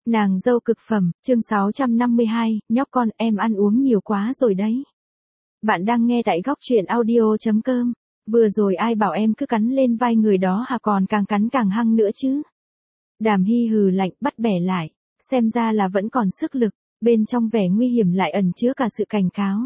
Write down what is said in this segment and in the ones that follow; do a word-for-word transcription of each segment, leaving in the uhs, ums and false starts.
Nàng dâu cực phẩm, chương sáu trăm năm mươi hai, nhóc con em ăn uống nhiều quá rồi đấy. Bạn đang nghe tại góc truyện audio.com. Vừa rồi ai bảo em cứ cắn lên vai người đó hả, còn càng cắn càng hăng nữa chứ. Đàm Hy hừ lạnh, bắt bẻ lại. Xem ra là vẫn còn sức lực, bên trong vẻ nguy hiểm lại ẩn chứa cả sự cảnh cáo.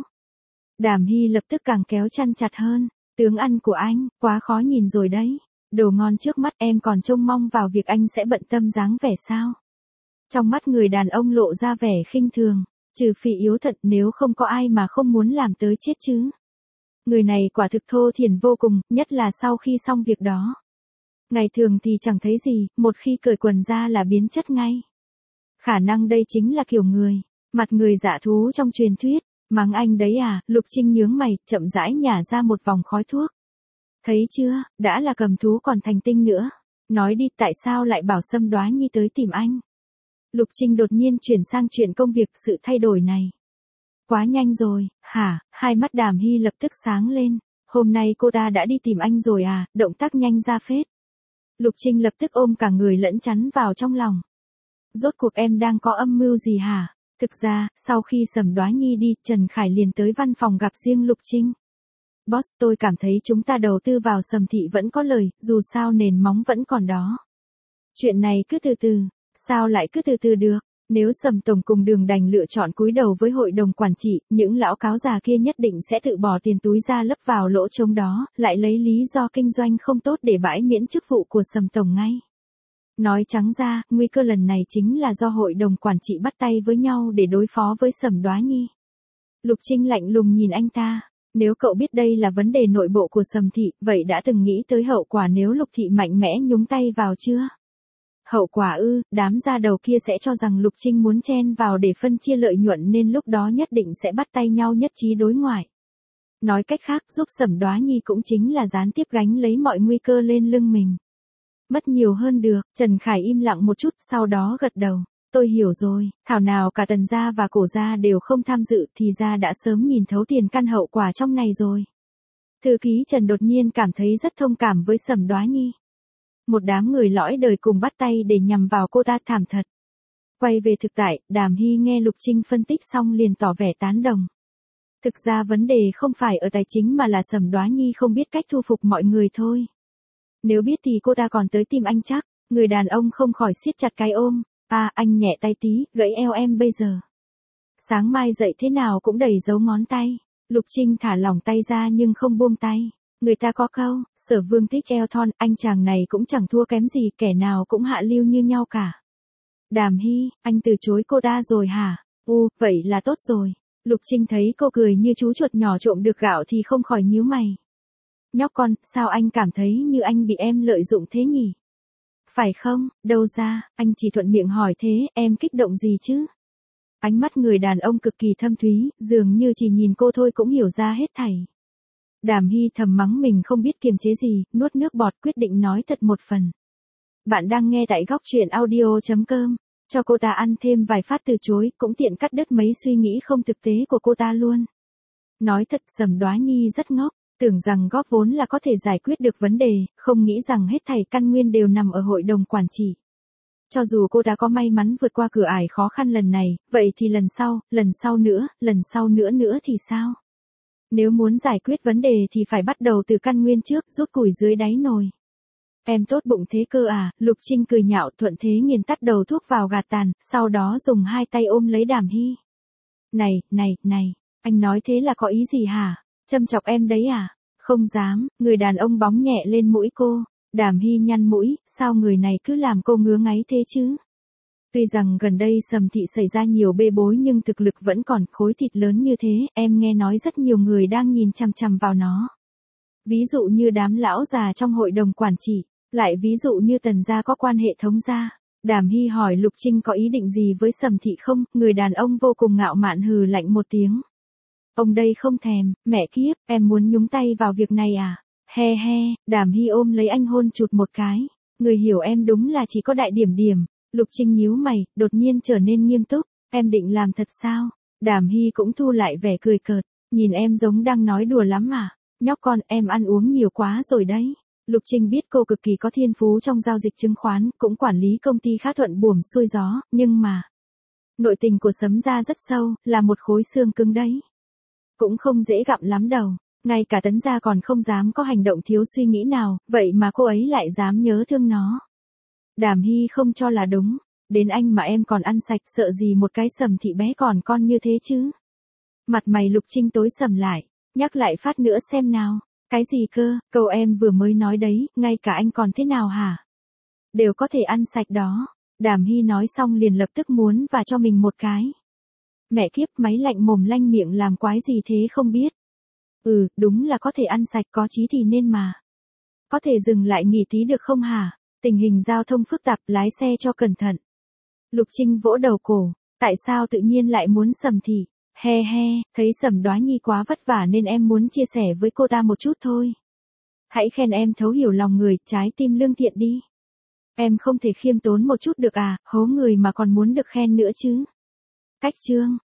Đàm Hy lập tức càng kéo chăn chặt hơn. Tướng ăn của anh, quá khó nhìn rồi đấy. Đồ ngon trước mắt em còn trông mong vào việc anh sẽ bận tâm dáng vẻ sao. Trong mắt người đàn ông lộ ra vẻ khinh thường, trừ phi yếu thật, nếu không có ai mà không muốn làm tới chết chứ. Người này quả thực thô thiển vô cùng, nhất là sau khi xong việc đó. Ngày thường thì chẳng thấy gì, một khi cởi quần ra là biến chất ngay. Khả năng đây chính là kiểu người, mặt người dạ thú trong truyền thuyết. Mắng anh đấy à, Lục Trinh nhướng mày, chậm rãi nhả ra một vòng khói thuốc. Thấy chưa, đã là cầm thú còn thành tinh nữa. Nói đi, tại sao lại bảo Sâm Đoá Nhi tới tìm anh? Lục Trinh đột nhiên chuyển sang chuyện công việc, sự thay đổi này. Quá nhanh rồi, hả? Hai mắt Đàm Hy lập tức sáng lên. Hôm nay cô ta đã đi tìm anh rồi à, động tác nhanh ra phết. Lục Trinh lập tức ôm cả người lẫn chắn vào trong lòng. Rốt cuộc em đang có âm mưu gì hả? Thực ra, sau khi Sầm Đoá Nhi đi, Trần Khải liền tới văn phòng gặp riêng Lục Trinh. Boss, tôi cảm thấy chúng ta đầu tư vào Sầm Thị vẫn có lời, dù sao nền móng vẫn còn đó. Chuyện này cứ từ từ. Sao lại cứ từ từ được? Nếu Sầm Tổng cùng Đường đành lựa chọn cúi đầu với hội đồng quản trị, những lão cáo già kia nhất định sẽ tự bỏ tiền túi ra lấp vào lỗ trống đó, lại lấy lý do kinh doanh không tốt để bãi miễn chức vụ của Sầm Tổng ngay. Nói trắng ra, nguy cơ lần này chính là do hội đồng quản trị bắt tay với nhau để đối phó với Sầm Đoá Nhi. Lục Trinh lạnh lùng nhìn anh ta. Nếu cậu biết đây là vấn đề nội bộ của Sầm Thị, vậy đã từng nghĩ tới hậu quả nếu Lục Thị mạnh mẽ nhúng tay vào chưa? Hậu quả ư, đám gia đầu kia sẽ cho rằng Lục Trinh muốn chen vào để phân chia lợi nhuận nên lúc đó nhất định sẽ bắt tay nhau nhất trí đối ngoại. Nói cách khác, giúp Sầm Đoá Nhi cũng chính là gián tiếp gánh lấy mọi nguy cơ lên lưng mình. Mất nhiều hơn được, Trần Khải im lặng một chút, sau đó gật đầu. Tôi hiểu rồi, thảo nào cả Tần gia và Cổ gia đều không tham dự, thì ra đã sớm nhìn thấu tiền căn hậu quả trong này rồi. Thư ký Trần đột nhiên cảm thấy rất thông cảm với Sầm Đoá Nhi. Một đám người lõi đời cùng bắt tay để nhằm vào cô ta, thảm thật. Quay về thực tại, Đàm Hy nghe Lục Trinh phân tích xong liền tỏ vẻ tán đồng. Thực ra vấn đề không phải ở tài chính mà là Sầm Đoá Nhi không biết cách thu phục mọi người thôi. Nếu biết thì cô ta còn tới tìm anh chắc. Người đàn ông không khỏi siết chặt cái ôm. À, anh nhẹ tay tí, gãy eo em bây giờ. Sáng mai dậy thế nào cũng đầy dấu ngón tay. Lục Trinh thả lỏng tay ra nhưng không buông tay. Người ta có câu, Sở Vương thích eo thon, anh chàng này cũng chẳng thua kém gì, kẻ nào cũng hạ lưu như nhau cả. Đàm Hy, anh từ chối cô ta rồi hả? U, vậy là tốt rồi. Lục Trinh thấy cô cười như chú chuột nhỏ trộm được gạo thì không khỏi nhíu mày. Nhóc con, sao anh cảm thấy như anh bị em lợi dụng thế nhỉ? Phải không, đâu ra, anh chỉ thuận miệng hỏi thế, em kích động gì chứ? Ánh mắt người đàn ông cực kỳ thâm thúy, dường như chỉ nhìn cô thôi cũng hiểu ra hết thảy. Đàm Hy thầm mắng mình không biết kiềm chế gì, nuốt nước bọt quyết định nói thật một phần. Bạn đang nghe tại góc truyện audio.com, cho cô ta ăn thêm vài phát từ chối, cũng tiện cắt đứt mấy suy nghĩ không thực tế của cô ta luôn. Nói thật, Sầm Đoá Nhi rất ngốc, tưởng rằng góp vốn là có thể giải quyết được vấn đề, không nghĩ rằng hết thảy căn nguyên đều nằm ở hội đồng quản trị. Cho dù cô đã có may mắn vượt qua cửa ải khó khăn lần này, vậy thì lần sau, lần sau nữa, lần sau nữa nữa thì sao? Nếu muốn giải quyết vấn đề thì phải bắt đầu từ căn nguyên trước, rút củi dưới đáy nồi. Em tốt bụng thế cơ à, Lục Trinh cười nhạo, thuận thế nghiền tắt đầu thuốc vào gạt tàn, sau đó dùng hai tay ôm lấy Đàm Hy. Này, này, này, anh nói thế là có ý gì hả? Châm chọc em đấy à? Không dám, người đàn ông bóng nhẹ lên mũi cô. Đàm Hy nhăn mũi, sao người này cứ làm cô ngứa ngáy thế chứ? Tuy rằng gần đây Sầm Thị xảy ra nhiều bê bối nhưng thực lực vẫn còn, khối thịt lớn như thế, em nghe nói rất nhiều người đang nhìn chằm chằm vào nó. Ví dụ như đám lão già trong hội đồng quản trị, lại ví dụ như Tần gia có quan hệ thống gia. Đàm Hy hỏi Lục Trinh có ý định gì với Sầm Thị không, người đàn ông vô cùng ngạo mạn hừ lạnh một tiếng. Ông đây không thèm, mẹ kiếp, em muốn nhúng tay vào việc này à? He he, Đàm Hy ôm lấy anh hôn chụt một cái. Người hiểu em đúng là chỉ có đại điểm điểm. Lục Trinh nhíu mày, đột nhiên trở nên nghiêm túc. Em định làm thật sao? Đàm Hy cũng thu lại vẻ cười cợt. Nhìn em giống đang nói đùa lắm à? Nhóc con, em ăn uống nhiều quá rồi đấy. Lục Trinh biết cô cực kỳ có thiên phú trong giao dịch chứng khoán, cũng quản lý công ty khá thuận buồm xuôi gió, nhưng mà nội tình của Sấm gia rất sâu, là một khối xương cứng đấy. Cũng không dễ gặm lắm đâu. Ngay cả Tấn gia còn không dám có hành động thiếu suy nghĩ nào, vậy mà cô ấy lại dám nhớ thương nó. Đàm Hy không cho là đúng. Đến anh mà em còn ăn sạch, sợ gì một cái Sầm thị bé còn con như thế chứ. Mặt mày Lục Trinh tối sầm lại. Nhắc lại phát nữa xem nào. Cái gì cơ, câu em vừa mới nói đấy, ngay cả anh còn thế nào hả? Đều có thể ăn sạch đó. Đàm Hy nói xong liền lập tức muốn và cho mình một cái. Mẹ kiếp, máy lạnh mồm lanh miệng làm quái gì thế không biết. Ừ, đúng là có thể ăn sạch, có chí thì nên mà. Có thể dừng lại nghỉ tí được không hả? Tình hình giao thông phức tạp, lái xe cho cẩn thận. Lục Trinh vỗ đầu cổ, tại sao tự nhiên lại muốn Sầm thị? He he, thấy Sầm Đoá Nhi quá vất vả nên em muốn chia sẻ với cô ta một chút thôi. Hãy khen em thấu hiểu lòng người, trái tim lương thiện đi. Em không thể khiêm tốn một chút được à, hố người mà còn muốn được khen nữa chứ. Cách chương.